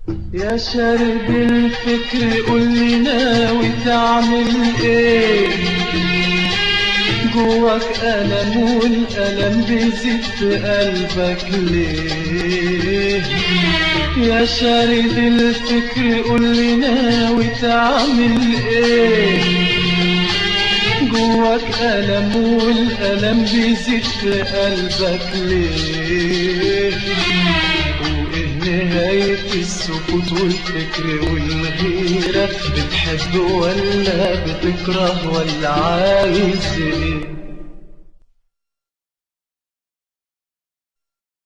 يا شارد الفكر قولي ناوي تعمل ايه؟ جواك ألم والألم بيزيد في قلبك ليه؟ يا شارد الفكر قولي ناوي تعمل ايه؟ جواك ألم والألم بيزيد في قلبك ليه؟ نهاية السكوت والفكر والغيرة، بتحب ولا بتكره ولا عايز ايه؟